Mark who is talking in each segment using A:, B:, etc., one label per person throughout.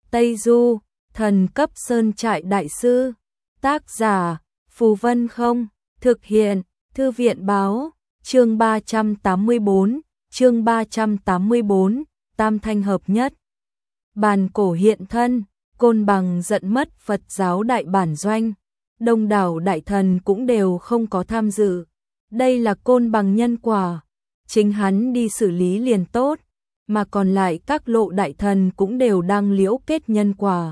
A: Tây Du, thần cấp sơn trại đại sư. Tác giả, Phù Vân Không. Thực hiện, Thư viện báo. Chương 384, Tam thanh hợp nhất. Bàn cổ hiện thân, Côn Bằng giận mất Phật giáo đại bản doanh. Đông đảo đại thần cũng đều không có tham dự. Đây là Côn Bằng nhân quả, chính hắn đi xử lý liền tốt, mà còn lại các lộ đại thần cũng đều đang liễu kết nhân quả.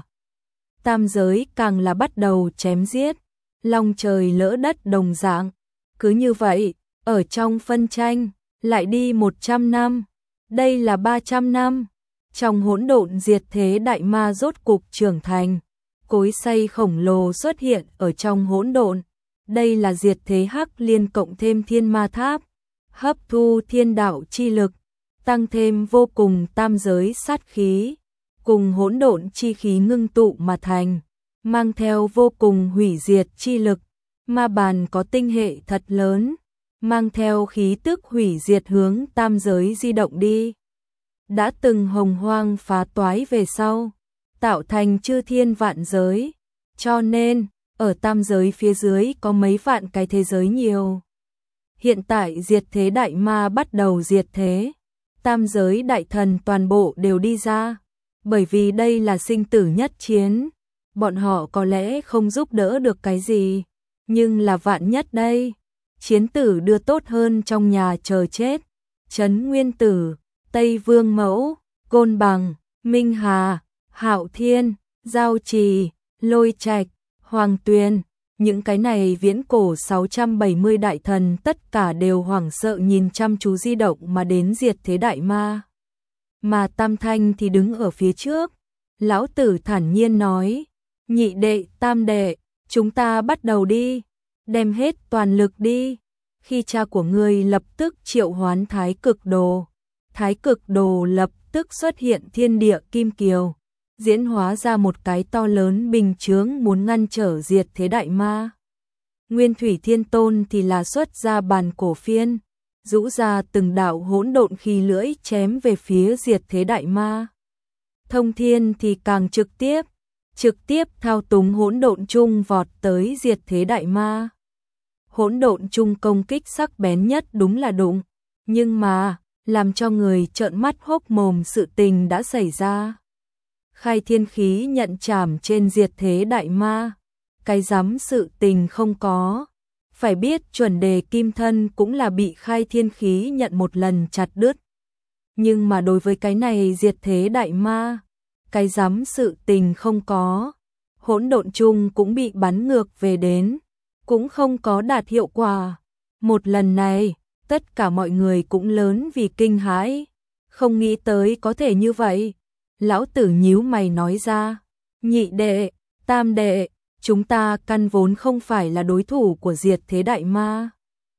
A: Tam giới càng là bắt đầu chém giết, long trời lỡ đất đồng dạng. Cứ như vậy, ở trong phân tranh, lại đi 100 năm, đây là 300 năm. Trong hỗn độn diệt thế đại ma rốt cục trưởng thành, cối xay khổng lồ xuất hiện ở trong hỗn độn. Đây là diệt thế hắc liên cộng thêm thiên ma tháp, hấp thu thiên đạo chi lực, tăng thêm vô cùng tam giới sát khí, cùng hỗn độn chi khí ngưng tụ mà thành, mang theo vô cùng hủy diệt chi lực. Ma bàn có tinh hệ thật lớn, mang theo khí tức hủy diệt hướng tam giới di động đi. Đã từng hồng hoang phá toái về sau, tạo thành chư thiên vạn giới, cho nên ở tam giới phía dưới có mấy vạn cái thế giới nhiều. Hiện tại diệt thế đại ma bắt đầu diệt thế, tam giới đại thần toàn bộ đều đi ra, bởi vì đây là sinh tử nhất chiến, bọn họ có lẽ không giúp đỡ được cái gì, nhưng là vạn nhất đây, chiến tử đưa tốt hơn trong nhà chờ chết. Trấn Nguyên Tử, Tây Vương Mẫu, Côn Bằng, Minh Hà, Hạo Thiên, Giao Trì, Lôi Trạch, Hoàng Tuyền, những cái này viễn cổ 670 đại thần tất cả đều hoảng sợ nhìn chăm chú di động mà đến diệt thế đại ma. Mà Tam Thanh thì đứng ở phía trước, lão tử thản nhiên nói, nhị đệ, tam đệ, chúng ta bắt đầu đi, đem hết toàn lực đi. Khi cha của ngươi lập tức triệu hoán Thái Cực Đồ lập tức xuất hiện thiên địa kim kiều, diễn hóa ra một cái to lớn bình chướng muốn ngăn trở diệt thế đại ma. Nguyên Thủy Thiên Tôn thì là xuất ra bàn cổ phiên, rũ ra từng đạo hỗn độn khí lưỡi chém về phía diệt thế đại ma. Thông Thiên thì càng trực tiếp thao túng hỗn độn chung vọt tới diệt thế đại ma. Hỗn độn chung công kích sắc bén nhất đúng là đụng, nhưng mà làm cho người trợn mắt hốc mồm sự tình đã xảy ra. Khai thiên khí nhận chảm trên diệt thế đại ma, cái dám sự tình không có. Phải biết chuẩn đề kim thân cũng là bị khai thiên khí nhận một lần chặt đứt. Nhưng mà đối với cái này diệt thế đại ma, cái dám sự tình không có. Hỗn độn chung cũng bị bắn ngược về đến, cũng không có đạt hiệu quả. Một lần này, tất cả mọi người cũng lớn vì kinh hãi, không nghĩ tới có thể như vậy. Lão tử nhíu mày nói ra, nhị đệ, tam đệ, chúng ta căn vốn không phải là đối thủ của diệt thế đại ma.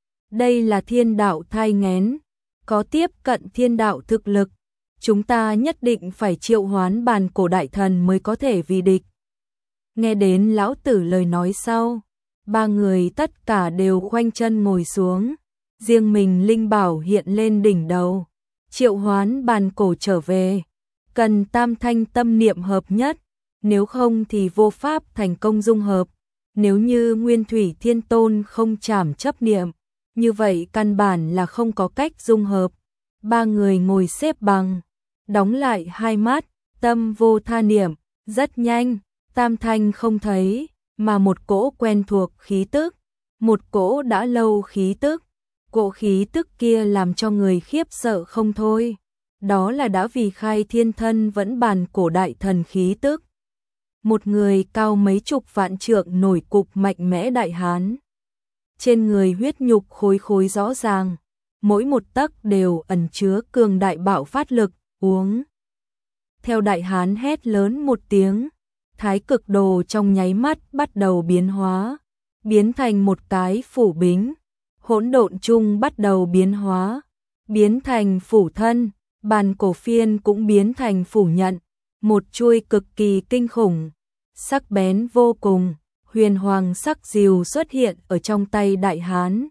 A: Đây là thiên đạo thai nghén, có tiếp cận thiên đạo thực lực, chúng ta nhất định phải triệu hoán bàn cổ đại thần mới có thể vì địch. Nghe đến lão tử lời nói sau, ba người tất cả đều khoanh chân ngồi xuống, riêng mình linh bảo hiện lên đỉnh đầu, triệu hoán bàn cổ trở về. Cần tam thanh tâm niệm hợp nhất, nếu không thì vô pháp thành công dung hợp. Nếu như Nguyên Thủy Thiên Tôn không chảm chấp niệm, như vậy căn bản là không có cách dung hợp. Ba người ngồi xếp bằng, đóng lại hai mắt, tâm vô tha niệm, rất nhanh, tam thanh không thấy, mà một cỗ quen thuộc khí tức, một cỗ đã lâu khí tức, cỗ khí tức kia làm cho người khiếp sợ không thôi. Đó là đã vì khai thiên thân vẫn bàn cổ đại thần khí tức. Một người cao mấy chục vạn trượng nổi cục mạnh mẽ đại hán. Trên người huyết nhục khối khối rõ ràng, mỗi một tấc đều ẩn chứa cường đại bạo phát lực, uống. Theo đại hán hét lớn một tiếng, Thái Cực Đồ trong nháy mắt bắt đầu biến hóa, biến thành một cái phủ bính. Hỗn độn chung bắt đầu biến hóa, biến thành phủ thân. Bàn cổ phiên cũng biến thành phủ nhận, một chuôi cực kỳ kinh khủng, sắc bén vô cùng, huyền hoàng sắc diều xuất hiện ở trong tay đại hán.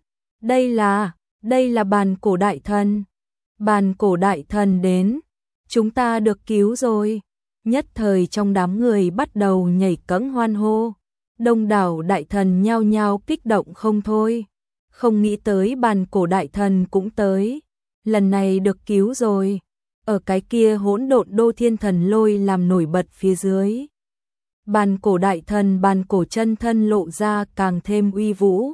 A: Đây là bàn cổ đại thần. Bàn cổ đại thần đến, chúng ta được cứu rồi. Nhất thời trong đám người bắt đầu nhảy cẫng hoan hô, đông đảo đại thần nhao nhao kích động không thôi. Không nghĩ tới bàn cổ đại thần cũng tới, lần này được cứu rồi. Ở cái kia hỗn độn đô thiên thần lôi làm nổi bật phía dưới. Bàn cổ đại thần, bàn cổ chân thân lộ ra càng thêm uy vũ.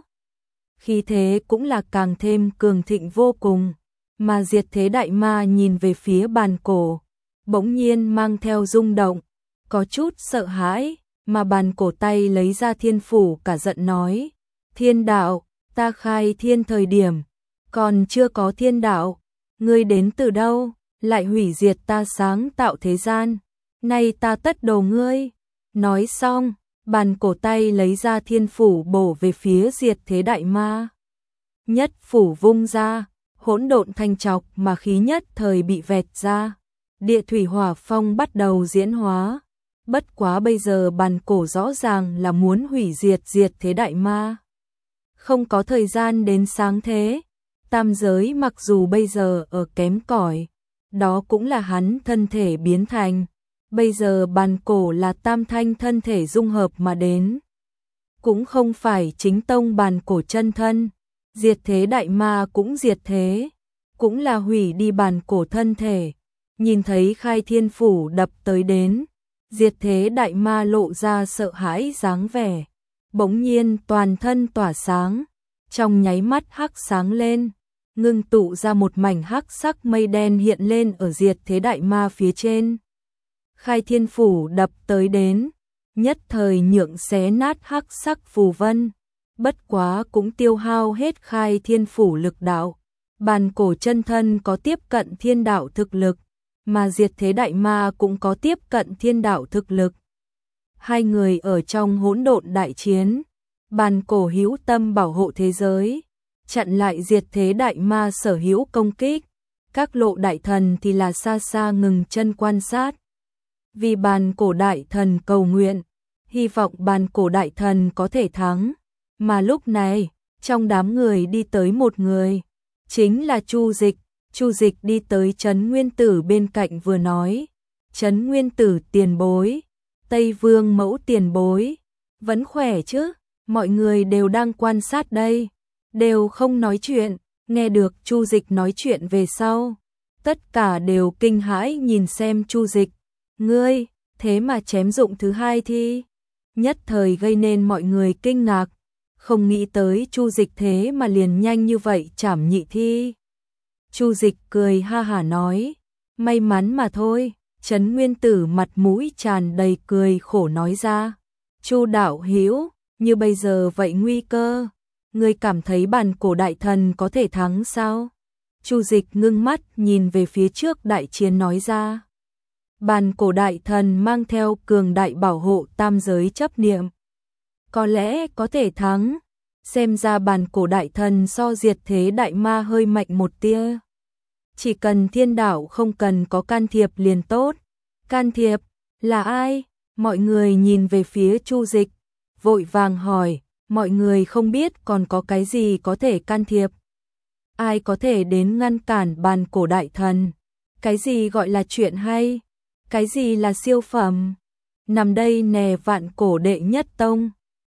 A: Khí thế cũng là càng thêm cường thịnh vô cùng, mà diệt thế đại ma nhìn về phía bàn cổ, bỗng nhiên mang theo rung động, có chút sợ hãi, mà bàn cổ tay lấy ra thiên phủ cả giận nói, thiên đạo, ta khai thiên thời điểm, còn chưa có thiên đạo, ngươi đến từ đâu, lại hủy diệt ta sáng tạo thế gian, nay ta tất đồ ngươi. Nói xong, bàn cổ tay lấy ra thiên phủ bổ về phía diệt thế đại ma. Nhất phủ vung ra, hỗn độn thanh trọc mà khí nhất thời bị vẹt ra. Địa thủy hỏa phong bắt đầu diễn hóa. Bất quá bây giờ bàn cổ rõ ràng là muốn hủy diệt diệt thế đại ma. Không có thời gian đến sáng thế. Tam giới mặc dù bây giờ ở kém cỏi, đó cũng là hắn thân thể biến thành. Bây giờ bàn cổ là tam thanh thân thể dung hợp mà đến. Cũng không phải chính tông bàn cổ chân thân. Diệt thế đại ma cũng diệt thế. Cũng là hủy đi bàn cổ thân thể. Nhìn thấy khai thiên phủ đập tới đến. Diệt thế đại ma lộ ra sợ hãi dáng vẻ. Bỗng nhiên toàn thân tỏa sáng. Trong nháy mắt hắc sáng lên. Ngưng tụ ra một mảnh hắc sắc mây đen hiện lên ở diệt thế đại ma phía trên. Khai thiên phủ đập tới đến, nhất thời nhượng xé nát hắc sắc phù vân, bất quá cũng tiêu hao hết khai thiên phủ lực đạo. Bàn cổ chân thân có tiếp cận thiên đạo thực lực, mà diệt thế đại ma cũng có tiếp cận thiên đạo thực lực. Hai người ở trong hỗn độn đại chiến, bàn cổ hữu tâm bảo hộ thế giới, chặn lại diệt thế đại ma sở hữu công kích, các lộ đại thần thì là xa xa ngừng chân quan sát. Vì bàn cổ đại thần cầu nguyện, hy vọng bàn cổ đại thần có thể thắng. Mà lúc này, trong đám người đi tới một người, chính là Chu Dịch. Chu Dịch đi tới Trấn Nguyên Tử bên cạnh vừa nói, Trấn Nguyên Tử tiền bối, Tây Vương mẫu tiền bối, vẫn khỏe chứ, mọi người đều đang quan sát đây, đều không nói chuyện. Nghe được Chu Dịch nói chuyện về sau, tất cả đều kinh hãi nhìn xem Chu Dịch. Ngươi, thế mà chém dụng thứ hai thi. Nhất thời gây nên mọi người kinh ngạc. Không nghĩ tới Chu Dịch thế mà liền nhanh như vậy chảm nhị thi. Chu Dịch cười ha hả nói. May mắn mà thôi. Trấn Nguyên Tử mặt mũi tràn đầy cười khổ nói ra. Chu đạo hữu, như bây giờ vậy nguy cơ. Ngươi cảm thấy bàn cổ đại thần có thể thắng sao? Chu Dịch ngưng mắt nhìn về phía trước đại chiến nói ra. Bàn cổ đại thần mang theo cường đại bảo hộ tam giới chấp niệm. Có lẽ có thể thắng. Xem ra bàn cổ đại thần so diệt thế đại ma hơi mạnh một tia. Chỉ cần thiên đạo không cần có can thiệp liền tốt. Can thiệp là ai? Mọi người nhìn về phía Chu Dịch, vội vàng hỏi, mọi người không biết còn có cái gì có thể can thiệp. Ai có thể đến ngăn cản bàn cổ đại thần? Cái gì gọi là chuyện hay? Cái gì là siêu phẩm? Nằm đây nè vạn cổ đệ nhất tông.